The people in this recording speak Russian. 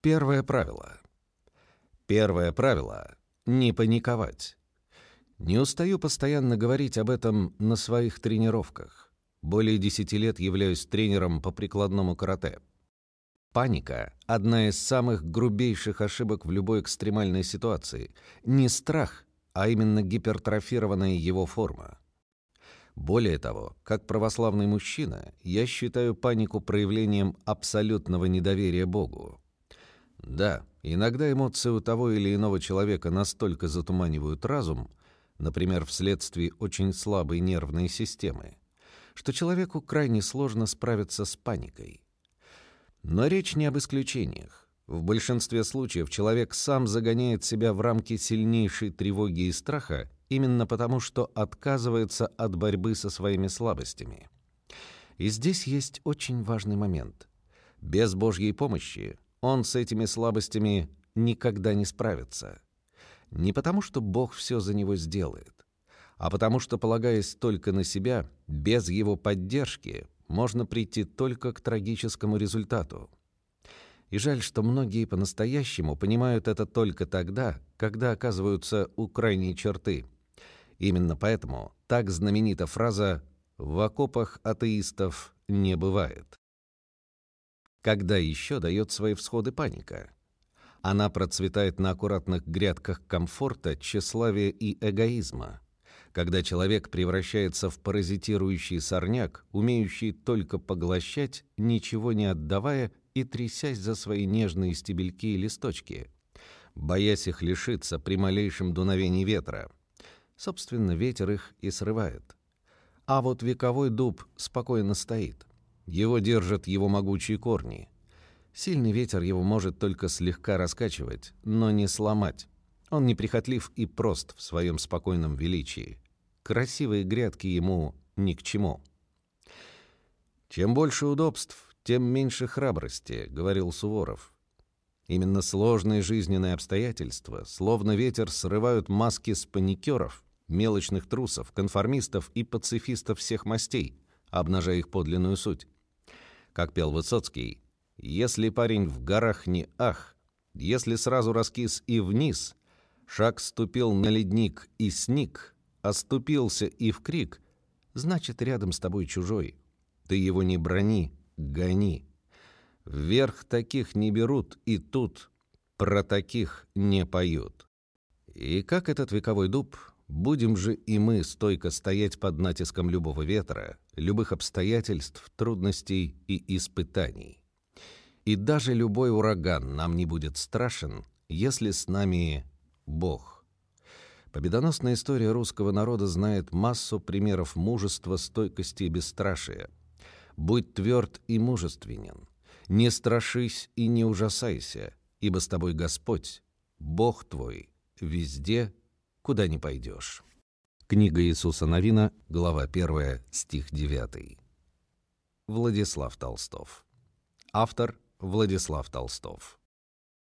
Первое правило. Первое правило — не паниковать. Не устаю постоянно говорить об этом на своих тренировках. Более 10 лет являюсь тренером по прикладному карате. Паника — одна из самых грубейших ошибок в любой экстремальной ситуации. Не страх, а именно гипертрофированная его форма. Более того, как православный мужчина, я считаю панику проявлением абсолютного недоверия Богу. Да, иногда эмоции у того или иного человека настолько затуманивают разум, например, вследствие очень слабой нервной системы, что человеку крайне сложно справиться с паникой. Но речь не об исключениях. В большинстве случаев человек сам загоняет себя в рамки сильнейшей тревоги и страха именно потому, что отказывается от борьбы со своими слабостями. И здесь есть очень важный момент. Без Божьей помощи он с этими слабостями никогда не справится. Не потому, что Бог все за него сделает, а потому что, полагаясь только на себя, без его поддержки можно прийти только к трагическому результату. И жаль, что многие по-настоящему понимают это только тогда, когда оказываются у крайней черты. Именно поэтому так знаменита фраза «в окопах атеистов не бывает». Когда еще дает свои всходы паника? Она процветает на аккуратных грядках комфорта, тщеславия и эгоизма, когда человек превращается в паразитирующий сорняк, умеющий только поглощать, ничего не отдавая и трясясь за свои нежные стебельки и листочки, боясь их лишиться при малейшем дуновении ветра. Собственно, ветер их и срывает. А вот вековой дуб спокойно стоит. Его держат его могучие корни. Сильный ветер его может только слегка раскачивать, но не сломать. Он неприхотлив и прост в своем спокойном величии. Красивые грядки ему ни к чему. «Чем больше удобств, тем меньше храбрости», — говорил Суворов. Именно сложные жизненные обстоятельства, словно ветер, срывают маски с паникеров, мелочных трусов, конформистов и пацифистов всех мастей, обнажая их подлинную суть. Как пел Высоцкий, «Если парень в горах не ах, если сразу раскис и вниз, шаг ступил на ледник и сник, оступился и в крик, значит, рядом с тобой чужой. Ты его не брони, гони. Вверх таких не берут, и тут про таких не поют». И как этот вековой дуб, будем же и мы стойко стоять под натиском любого ветра, любых обстоятельств, трудностей и испытаний. И даже любой ураган нам не будет страшен, если с нами Бог. Победоносная история русского народа знает массу примеров мужества, стойкости и бесстрашия. Будь тверд и мужественен, не страшись и не ужасайся, ибо с тобой Господь, Бог твой, везде, куда ни пойдешь. Книга Иисуса Навина, глава 1, стих 9. Владислав Толстов. Автор Владислав Толстов.